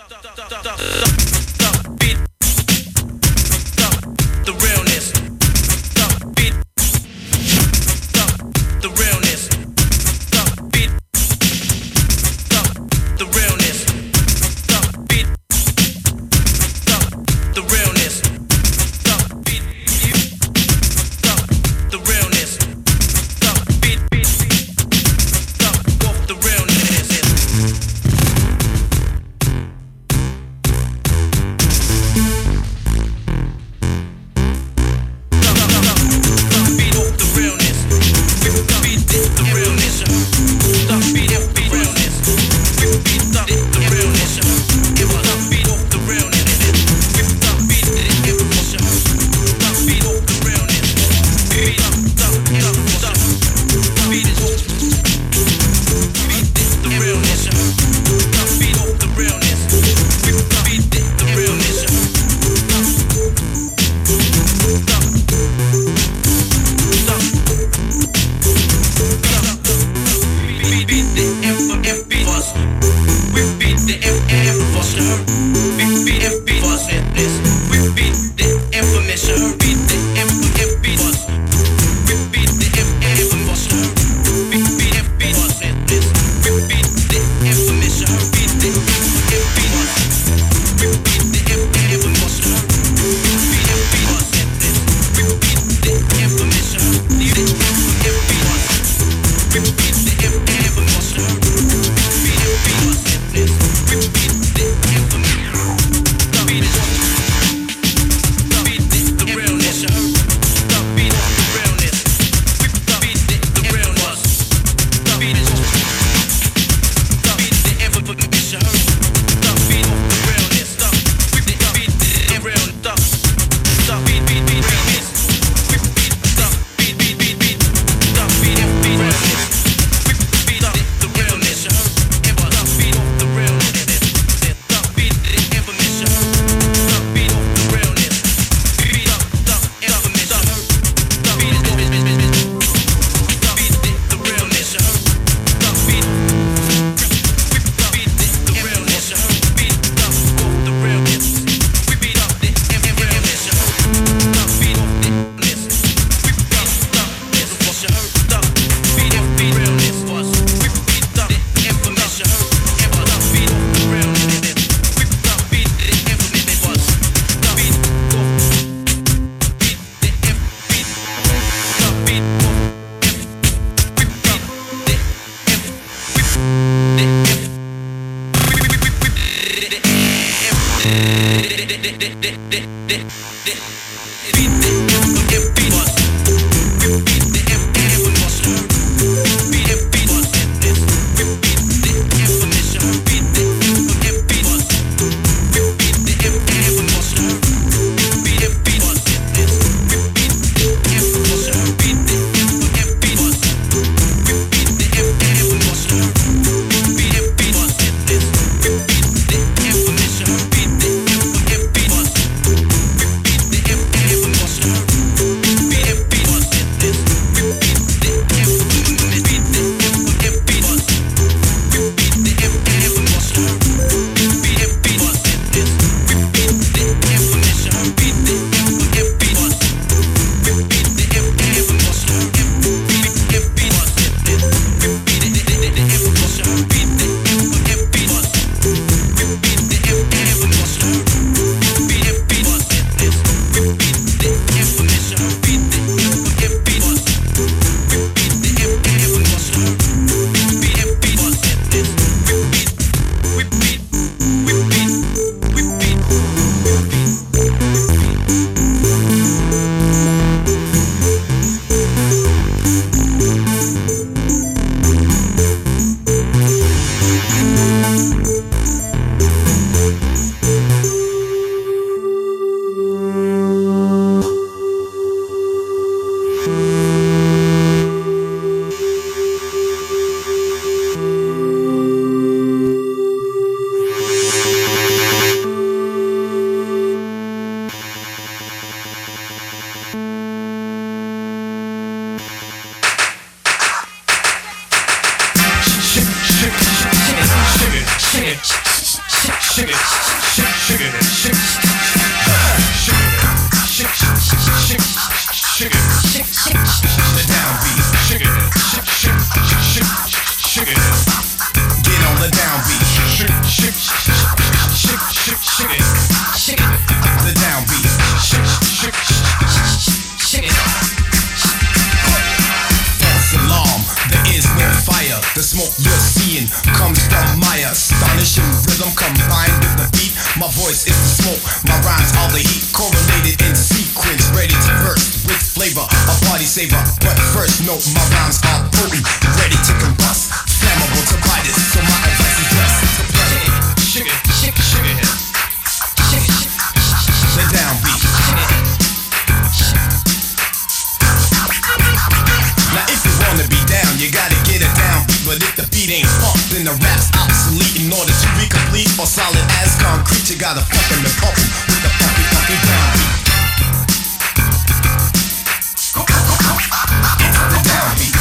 The realness. Beat the realness. Beat the realness. Beat the realness. Beat the realness. Beat off the realness. shake it, shake it, shake it, shake it, the downbeat, shake it, shake it, get on the downbeat, shake it, the downbeat, shake it. False alarm, there is no fire. The smoke you're seeing comes from my astonishing rhythm combined with the beat. My voice is the smoke, my rhymes are the heat, correlated in sequence, ready to burst with flavor, a party saver. But first note, my rhymes are potent, ready to combust, flammable to bite it. So my advice is just to play it, shake it, shake it, shake it, shake it, the downbeat. Now if you wanna be down, you gotta get it downbeat. But if the beat ain't pumped, then the rap's obsolete. In order to be complete or solid as concrete, you gotta pump him and pump him with the funky, funky downbeat. It's the downbeat.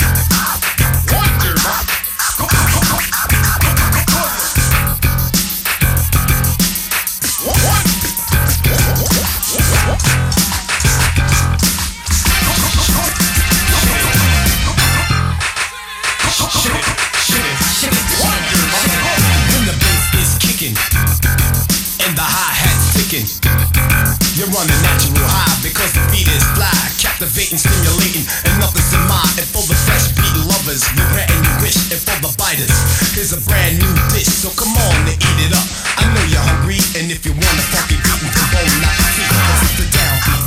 When the bass is kicking and the hi-hat's ticking, you're on a natural high because the beat is fly, captivating, stimulating, and nothing's in mind. And for the fresh beat lovers, we're granting you wish. And for the biters, here's a brand new dish. So come on and eat it up. I know you're hungry, and if you want a funky beat, you can roll not the feet, cause it's the downbeat.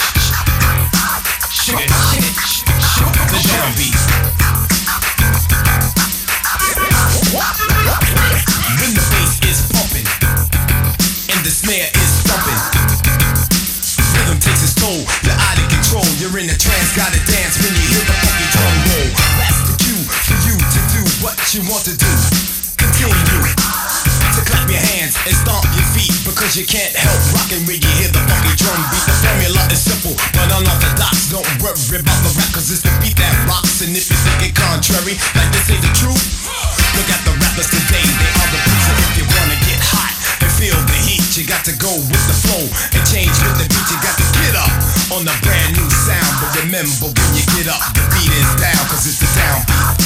Shake it, shake it, shake it, the downbeat. When the bass is pumping and the snare is thumping, rhythm takes its toll, you're out of control. You're in a trance, gotta dance when you hear the funky drum roll. That's the cue for you to do what you want to do. Continue to clap your hands and stomp your feet, because you can't help rocking when you hear the funky drum beat. The formula is simple but unorthodox. Don't worry about the rap, cause it's the beat that rocks. And if you think it contrary, like this ain't the truth, look at the rappers today, they are the boots. And if you wanna get hot and feel the heat, you got to go with the flow and change with the beat. You got to get up on the brand new sound. But remember, when you get up, the beat is down, cause it's the downbeat.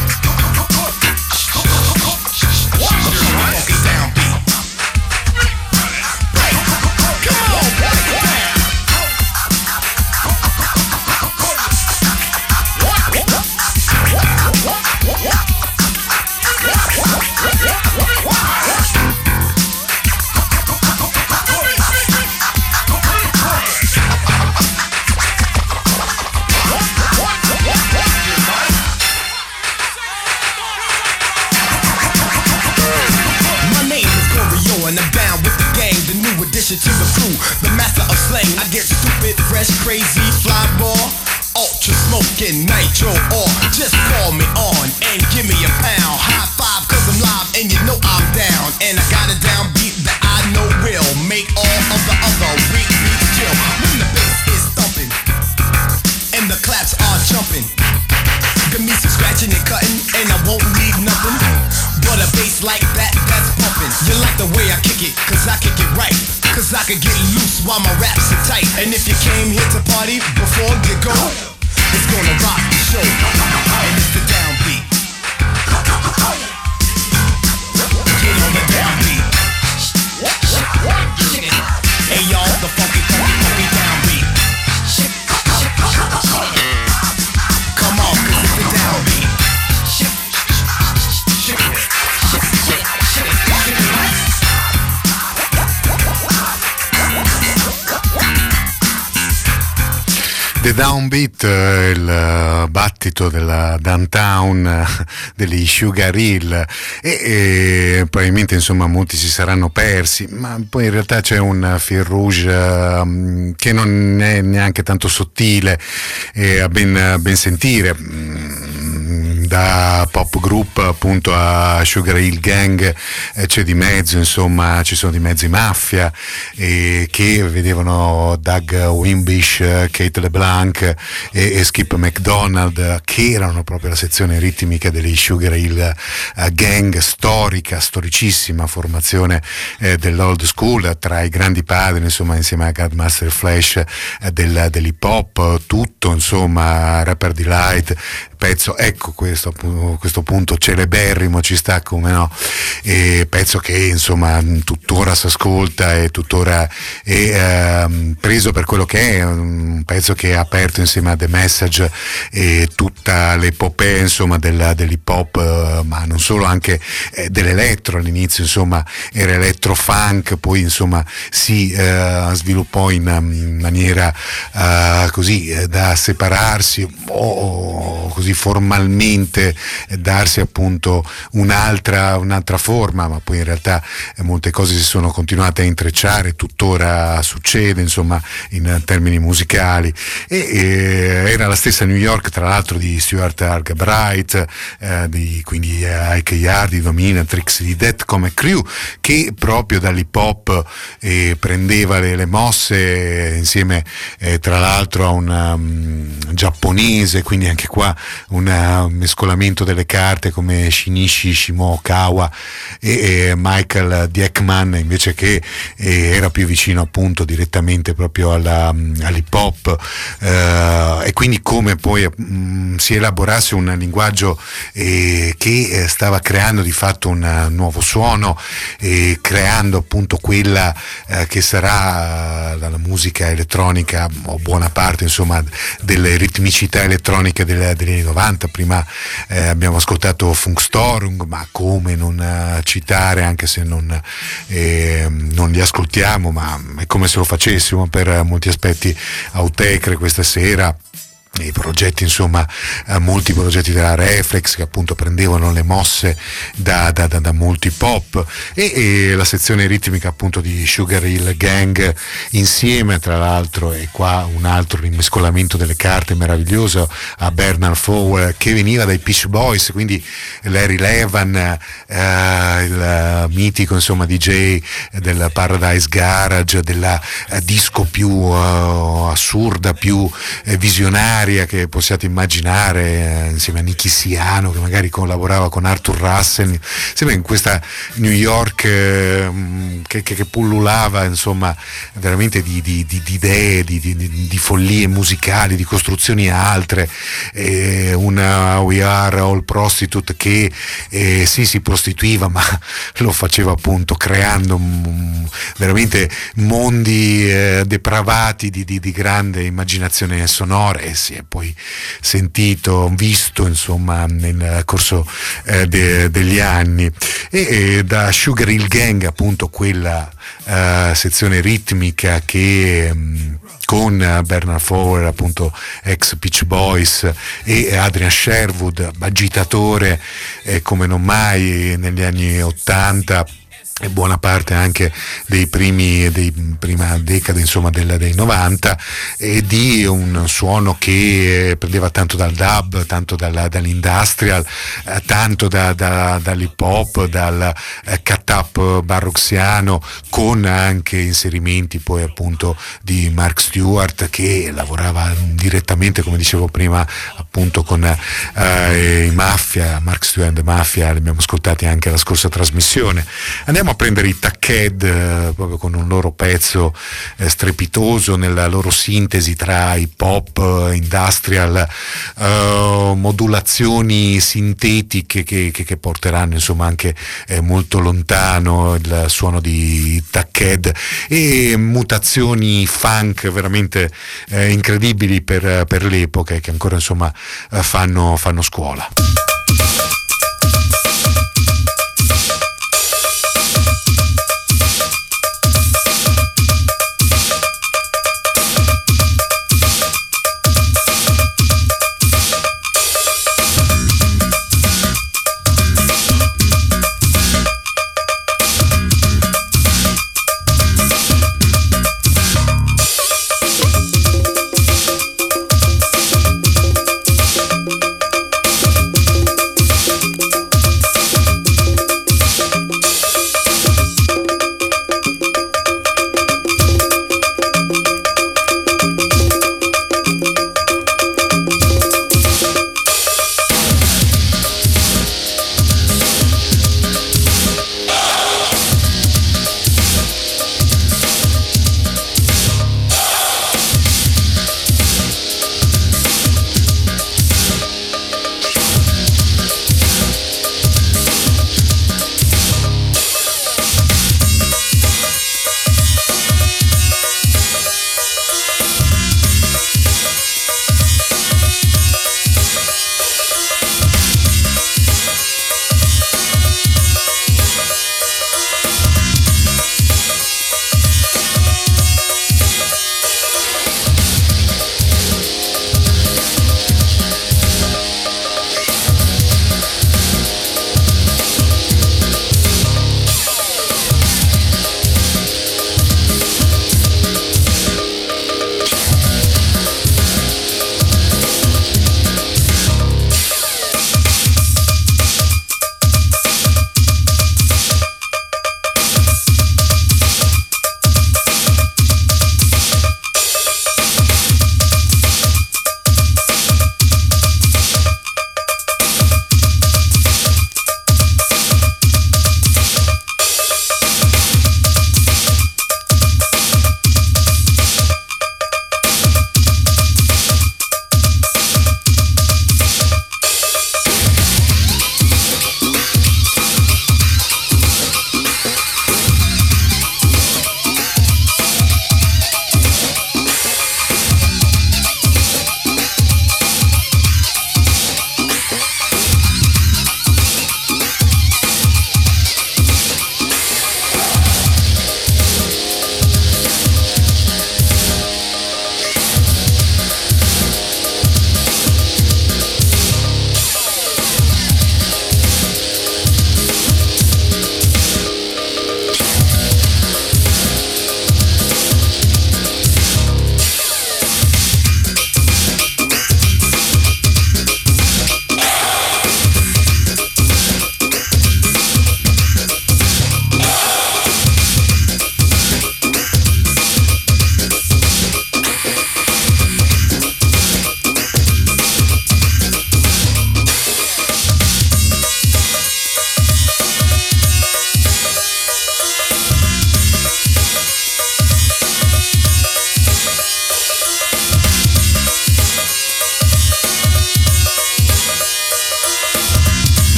Funky downbeat. Right. Come on, break it down. And I'm down with the gang, the new addition to the crew, the master of slang. I get stupid, fresh, crazy, fly raw, ultra smoking, nitro, or just call me on and give me a pound. High five, cause I'm live and you know I'm down. And I got a downbeat that I know will make all of the other weak beats chill. When the bass is thumping and the claps are jumping, give me some scratching and cutting and I won't need nothing but a bass like that, that's pumping. You like the way I kick it, cause I kick it right, cause I can get loose while my raps are tight. And if you came here to party before you go, it's gonna rock the show. And it's the downbeat. Get on the downbeat. Hey y'all, the funky, funky, funky downbeat. Come on, cause it's the downbeat. The Downbeat, il battito della downtown degli Sugar Hill e probabilmente insomma molti si saranno persi, ma poi in realtà c'è un fil rouge che non è neanche tanto sottile a ben sentire, da pop groove gruppo appunto a Sugar Hill Gang c'è di mezzo, insomma ci sono di mezzo i Mafia che vedevano Doug Wimbish, Kate LeBlanc e Skip McDonald, che erano proprio la sezione ritmica delle Sugar Hill Gang, storicissima formazione dell'old school, tra i grandi padri, insomma, insieme a Godmaster Flash dell'hip hop, tutto, insomma, Rapper Delight, pezzo, ecco questo punto celeberrimo, ci sta, come no, pezzo che insomma tuttora si ascolta e tuttora è preso per quello che è, un pezzo che ha aperto insieme a The Message e tutta l'epopea, insomma, dell'hip hop, ma non solo, anche dell'elettro. All'inizio, insomma, era electro funk, poi insomma si sviluppò in maniera così da separarsi o così formalmente darsi appunto un'altra forma, ma poi in realtà molte cose si sono continuate a intrecciare, tuttora succede, insomma, in termini musicali, e era la stessa New York, tra l'altro, di Stuart Arkwright, quindi Ike Yard, di Dominatrix, di Death come Crew, che proprio dall'hip hop prendeva le mosse, insieme tra l'altro a un giapponese, quindi anche qua un mescolamento delle carte come Shinichi Shimokawa e Michael Dieckman, invece, che era più vicino appunto direttamente proprio all'hip hop, e quindi come poi si elaborasse un linguaggio che stava creando di fatto un nuovo suono, creando appunto quella che sarà la musica elettronica, o buona parte, insomma, delle ritmicità elettroniche degli anni 90. Prima abbiamo ascoltato Funkstorm, ma come non citare, anche se non li ascoltiamo, ma è come se lo facessimo per molti aspetti, Autechre questa sera. I progetti, insomma, molti progetti della Reflex, che appunto prendevano le mosse da molti pop, e la sezione ritmica appunto di Sugar Hill Gang, insieme tra l'altro, e qua un altro rimescolamento delle carte meraviglioso, a Bernard Fowler, che veniva dai Peach Boys, quindi Larry Levan, il mitico, insomma, DJ del Paradise Garage, della disco più assurda, più visionaria che possiate immaginare, insieme a Nicky Siano, che magari collaborava con Arthur Russell, sempre in questa New York che pullulava, insomma, veramente di idee, di follie musicali, di costruzioni altre, una We Are All Prostitute che sì, si prostituiva, ma lo faceva appunto creando veramente mondi depravati di grande immaginazione sonora, e si è poi sentito, visto, insomma, nel corso degli anni. E da Sugar Hill Gang, appunto, quella sezione ritmica che con Bernard Fowler, appunto ex Peach Boys, e Adrian Sherwood, agitatore come non mai negli anni 80, e buona parte anche dei prima decade, insomma, dei 90, e di un suono che prendeva tanto dal dub, tanto dall'industrial, tanto dall'hip hop, dal cut up barroxiano, con anche inserimenti poi appunto di Mark Stewart, che lavorava direttamente, come dicevo prima, appunto con i Mafia, Mark Stewart and the Mafia, li abbiamo ascoltati anche alla scorsa trasmissione. Andiamo a prendere i Tuckhead, proprio con un loro pezzo strepitoso nella loro sintesi tra hip hop, industrial, modulazioni sintetiche che porteranno, insomma, anche molto lontano il suono di Tuckhead, e mutazioni funk veramente incredibili per l'epoca, e che ancora, insomma, fanno scuola.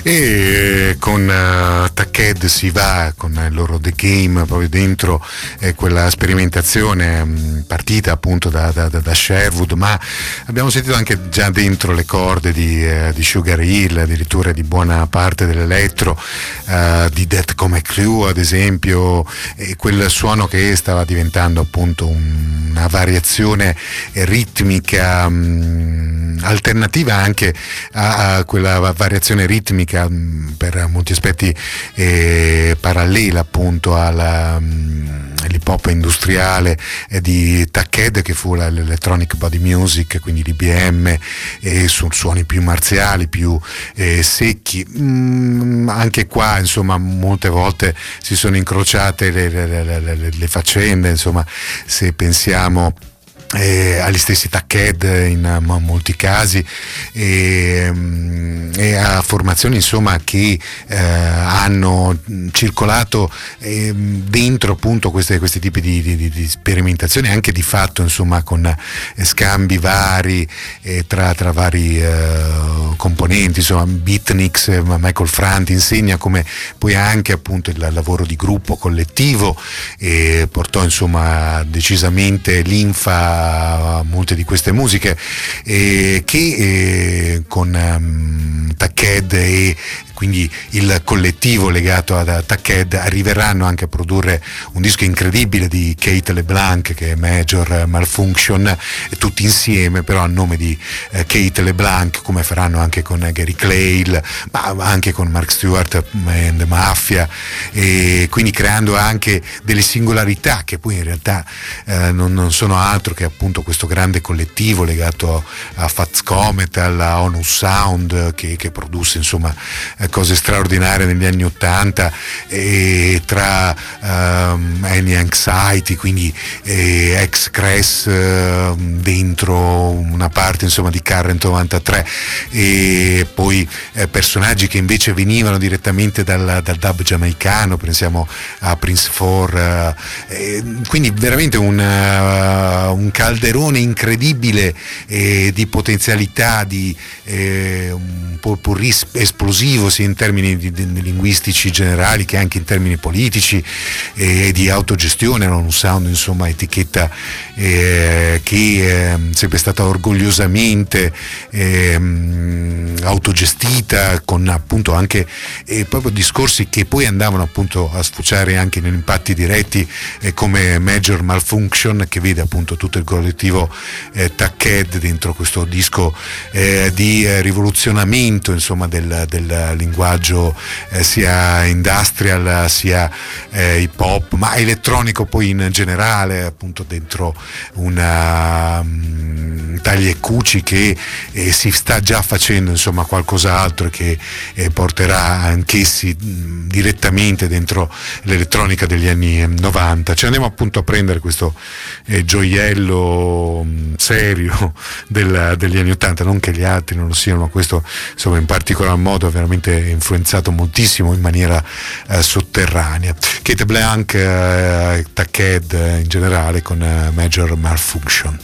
E con Tackhead si va con il loro The Game proprio dentro quella sperimentazione partita appunto da Sherwood, ma abbiamo sentito anche già dentro le corde di Sugar Hill, addirittura di buona parte dell'elettro, di Death Come Crew ad esempio, e quel suono che stava diventando appunto una variazione ritmica alternativa anche a quella variazione ritmica per molti aspetti parallela appunto all'hip hop industriale di Tackhead, che fu l'electronic body music, quindi l'IBM, e su suoni più marziali, più secchi. Anche qua insomma molte volte si sono incrociate le faccende, insomma se pensiamo agli stessi Tackhead in molti casi, e a formazioni insomma che hanno circolato dentro appunto questi tipi di sperimentazioni, anche di fatto insomma con scambi vari tra vari componenti, insomma Beatniks, Michael Franti insegna come poi anche appunto il lavoro di gruppo collettivo portò insomma decisamente linfa molte di queste musiche, che con Tackhead e quindi il collettivo legato a Tackhead arriveranno anche a produrre un disco incredibile di Kate LeBlanc, che è Major Malfunction, tutti insieme però a nome di Kate LeBlanc, come faranno anche con Gary Clayle, ma anche con Mark Stewart and the Mafia, e quindi creando anche delle singolarità che poi in realtà non sono altro che appunto questo grande collettivo legato a Fats Comet, alla Onus Sound, che produsse insomma cose straordinarie negli anni '80, tra Any Anxiety, quindi ex-Cress dentro una parte insomma di Current 93, e poi personaggi che invece venivano direttamente dal dub giamaicano, pensiamo a Prince 4, quindi veramente un calderone incredibile di potenzialità, di un potpourri esplosivo sia in termini linguistici generali che anche in termini politici, e di autogestione. Era un sound insomma etichetta che è sempre stata orgogliosamente autogestita, con appunto anche proprio discorsi che poi andavano appunto a sfociare anche in impatti diretti, come Major Malfunction, che vede appunto tutto il collettivo Tackhead dentro questo disco di rivoluzionamento insomma del linguaggio sia industrial sia hip hop, ma elettronico poi in generale, appunto dentro una taglia e cuci che si sta già facendo insomma qualcos'altro, che porterà anch'essi direttamente dentro l'elettronica degli anni 90. Ci andiamo appunto a prendere questo gioiello serio degli anni 80, non che gli altri non lo siano, ma questo insomma in particolar modo ha veramente influenzato moltissimo in maniera sotterranea. Kate Blanc, Tackhead in generale, con Major Malfunction.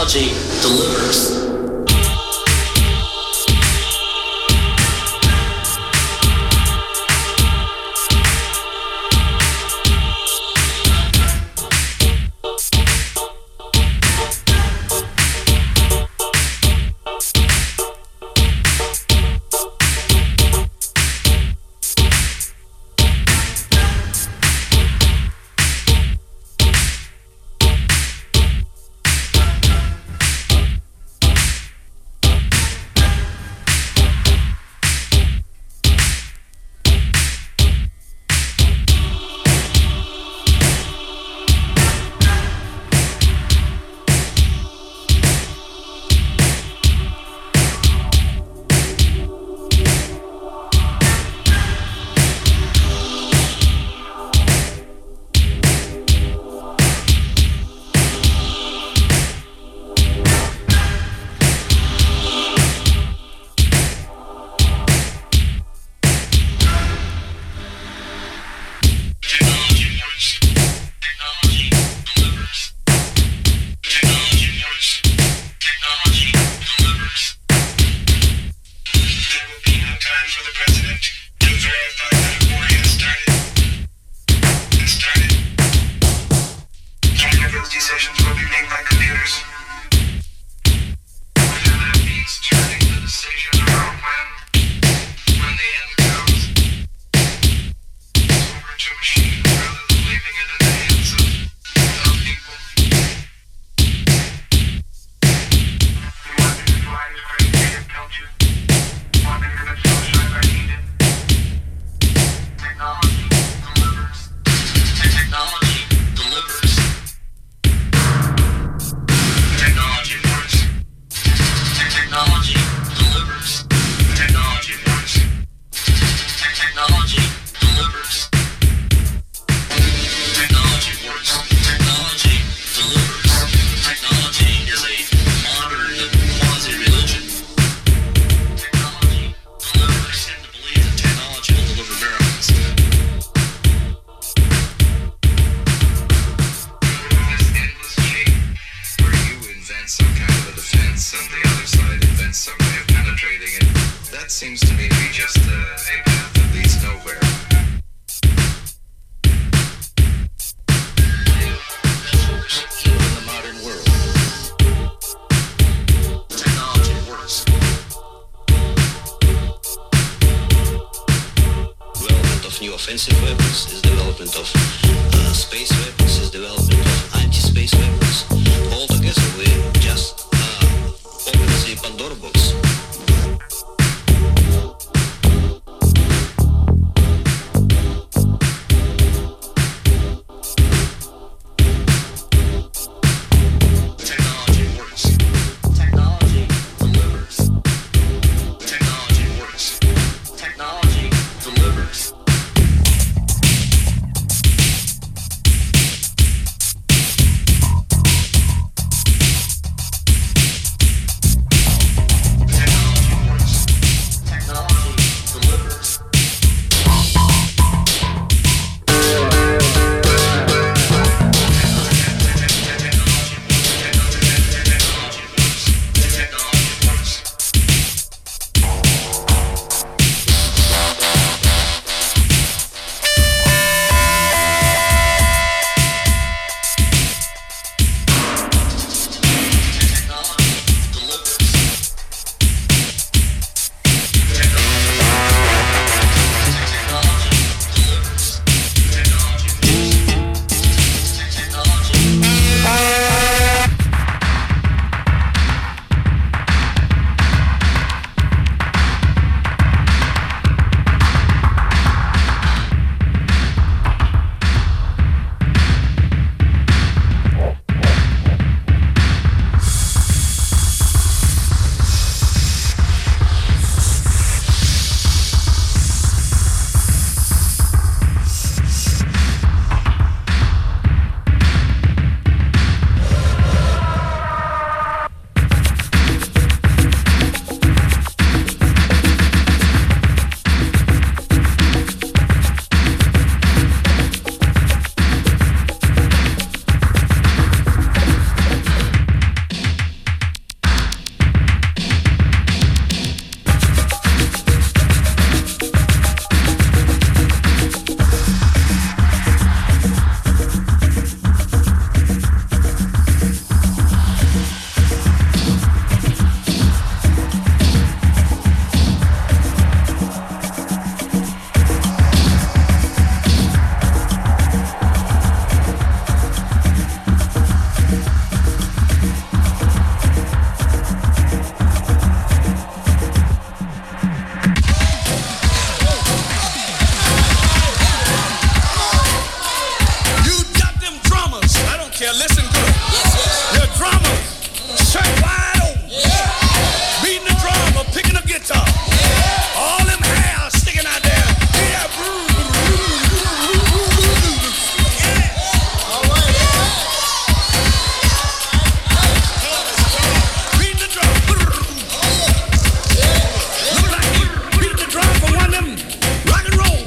technology delivers. here, listen good. Your drummer, shirt wide open. Beating the drummer, picking a guitar. All them hair sticking out there. Yeah. Beating the drum. Look like he beat the drum for one of them rock and roll.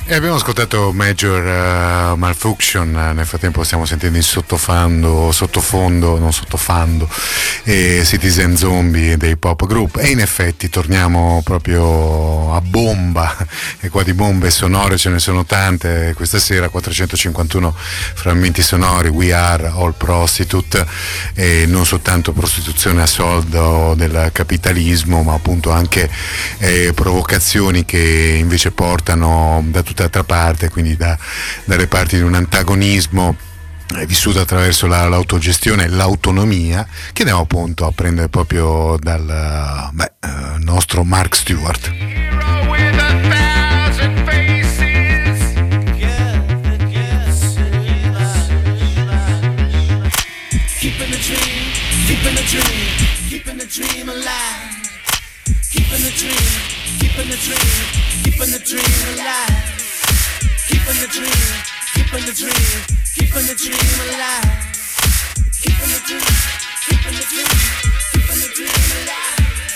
E abbiamo ascoltato Major Malfunction, nel frattempo stiamo sentendo in sottofondo, Citizen Zombie dei Pop Group, e in effetti torniamo proprio a bomba, e qua di bombe sonore ce ne sono tante questa sera. 451 frammenti sonori, We Are All Prostitute, e non soltanto prostituzione a soldo del capitalismo, ma appunto anche provocazioni che invece portano da tutt'altra parte, quindi dalle parti di un antagonismo vissuto attraverso l'autogestione, l'autonomia, che andiamo appunto a prendere proprio dal nostro Mark Stewart. Keeping the dream alive. Keeping the dream alive. Keeping the dream alive. Keeping the dream alive. Keeping the dream alive.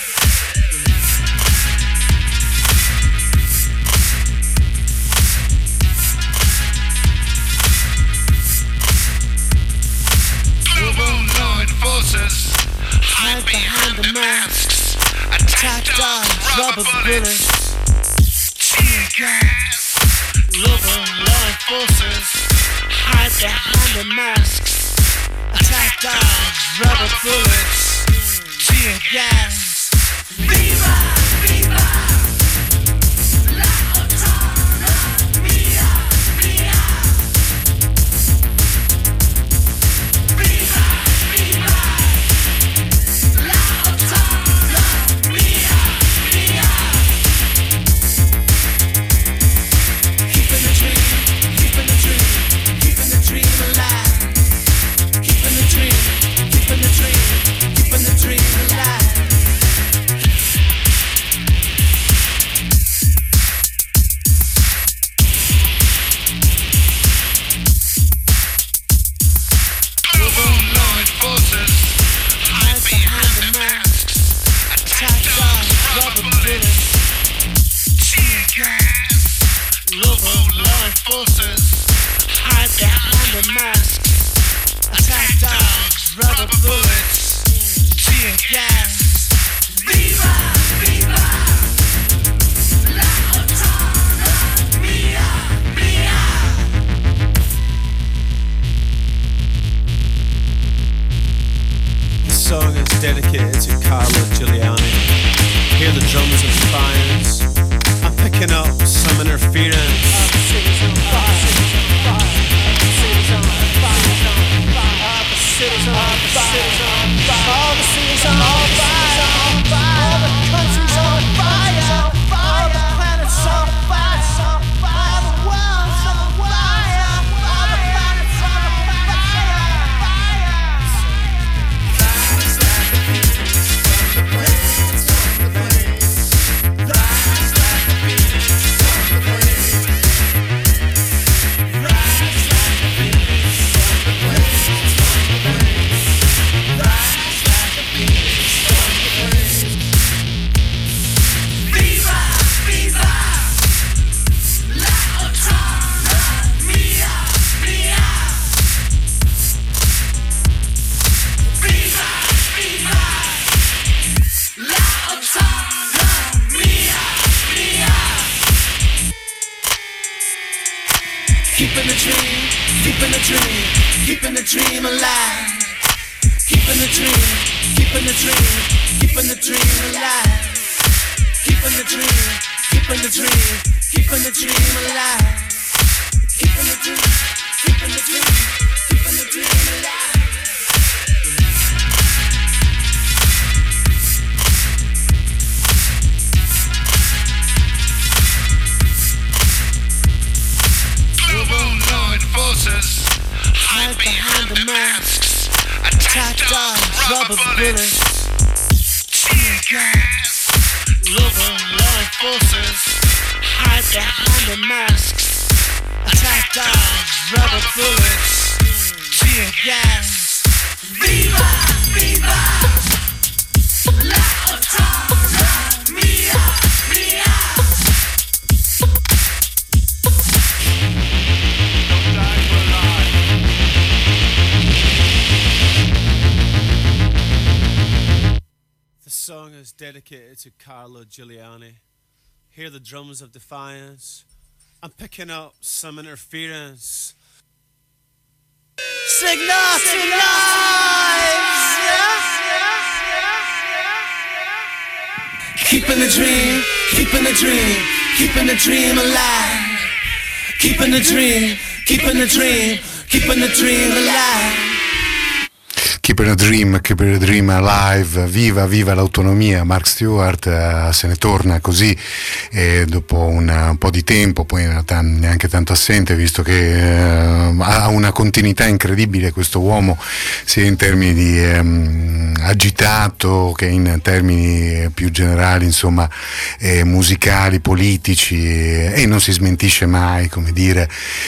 Global law enforcers hide behind the masks. Attack dogs, rubber bullets, tear gas. Global law enforcers hide behind the masks. Attack dogs, rubber bullets, tear gas. Viva, viva, la autonomía, mía. Viva, viva, la autonomía, mía. Keeping the dream alive. Keeping the dream alive. Global law enforcers hide behind the masks. Attack dogs, rubber bullets, tear gas. Global law enforcers hide behind the masks. Attack dogs, rubber bullets, tear gas. Viva, viva, la autonomía, mía. This song is dedicated to Carlo Giuliani. Hear the drums and fires. I'm picking up some interference. Keeping the dream alive. Keeping the dream alive. Keeping the dream alive. Keeping the dream alive. Global law enforcers hide behind the masks. Attack dogs, rubber bullets, tear gas. Global law enforcers hide behind the masks. Attack dogs, rubber bullets, tear gas. Viva, viva, la autonomía, mía. dedicated to Carlo Giuliani. Hear the drums of defiance. I'm picking up some interference. Signals to lives. Keeping the dream, keeping the dream, keeping the dream alive. Keeping the dream, keeping the dream, keeping the dream alive. Keep a Dream Alive, viva l'autonomia. Mark Stewart se ne torna così dopo un po' di tempo, poi in realtà neanche tanto assente, visto che ha una continuità incredibile questo uomo, sia in termini di agitato che in termini più generali, insomma, musicali, politici, e non si smentisce mai, come dire.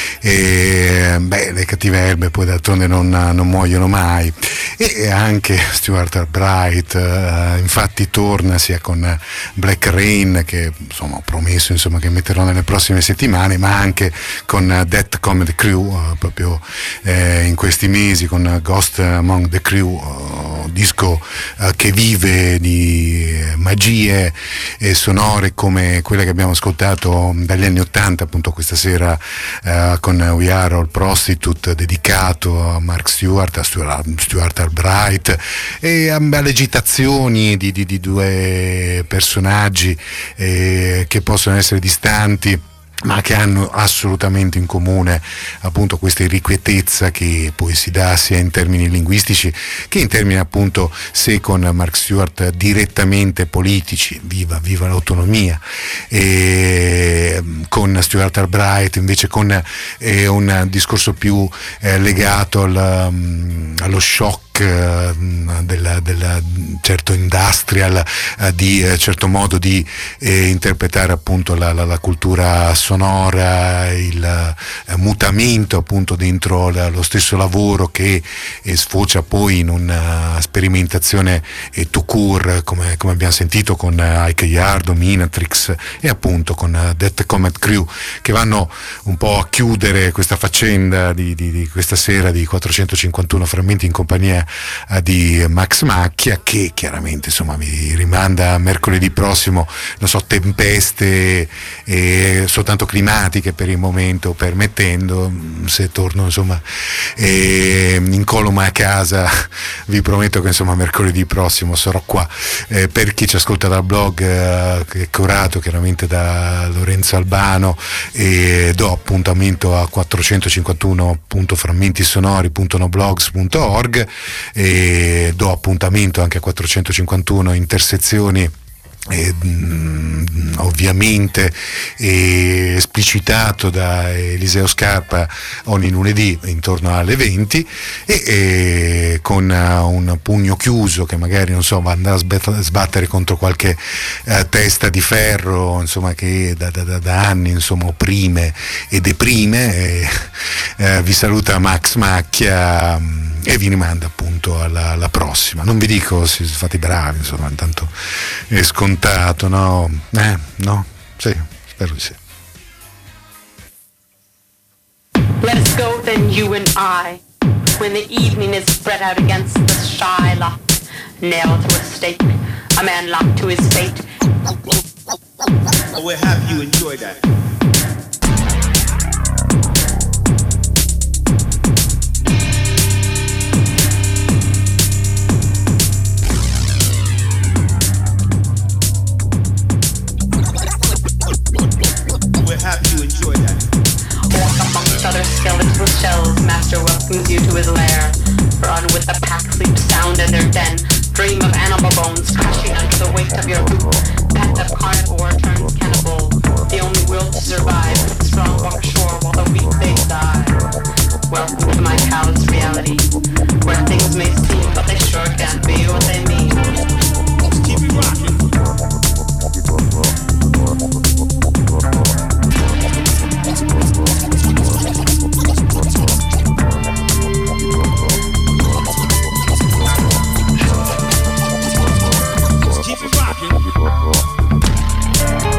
Le cattive erbe poi d'altronde non muoiono mai. E anche Stuart Albright infatti torna sia con Black Rain, che insomma ho promesso, insomma, che metterò nelle prossime settimane, ma anche con Death Comedy Crew proprio in questi mesi, con Ghost Among the Crew, disco che vive di magie sonore come quelle che abbiamo ascoltato dagli anni '80, appunto questa sera con We Are All Prostitute, dedicato a Mark Stewart, a Stuart Albright, e alle agitazioni di due personaggi che possono essere distanti, ma che hanno assolutamente in comune appunto questa irrequietezza che poi si dà sia in termini linguistici che in termini, appunto, se con Mark Stewart direttamente politici, viva l'autonomia, e con Stuart Albright invece con un discorso più legato allo shock del certo industrial, di certo modo di interpretare appunto la cultura sonora, il mutamento appunto dentro lo stesso lavoro che sfocia poi in una sperimentazione tout court, come abbiamo sentito con Ike Yard, Dominatrix, e appunto con Death Comedy Crew, che vanno un po' a chiudere questa faccenda di questa sera di 451 frammenti in compagnia di Max Macchia, che chiaramente, insomma, mi rimanda a mercoledì prossimo, non so, tempeste soltanto climatiche per il momento permettendo. Se torno, insomma, incolume a casa, vi prometto che, insomma, mercoledì prossimo sarò qua. Per chi ci ascolta dal blog, che è curato chiaramente da Lorenzo Albano, do appuntamento a 451.frammentisonori.noblogs.org, e do appuntamento anche a 451 intersezioni, ovviamente esplicitato da Eliseo Scarpa ogni lunedì intorno alle 20, e con un pugno chiuso che magari, non so, va ad andare a sbattere contro qualche testa di ferro, insomma, che da anni, insomma, opprime e deprime. Vi saluta Max Macchia e vi rimanda appunto alla prossima. Non vi dico fate bravi, insomma, tanto è scontato, no? No? Sì, spero di sì. Let us go then, you and I, when the evening is spread out against the shy lot, nailed to a stake, a man locked to his fate. We'll have you enjoy that. Amongst other skeletal shells, master welcomes you to his lair. Run with the pack, sleep sound in their den. Dream of animal bones crashing under the weight of your boot. Packed up carnivore turns cannibal. The only will to survive. Strong walk ashore while the weak they die. Welcome to my callous reality, where things may seem, but they sure can't be what they mean. Keep it rocking. Keep it rocking.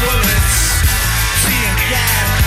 bullets, seeing gas.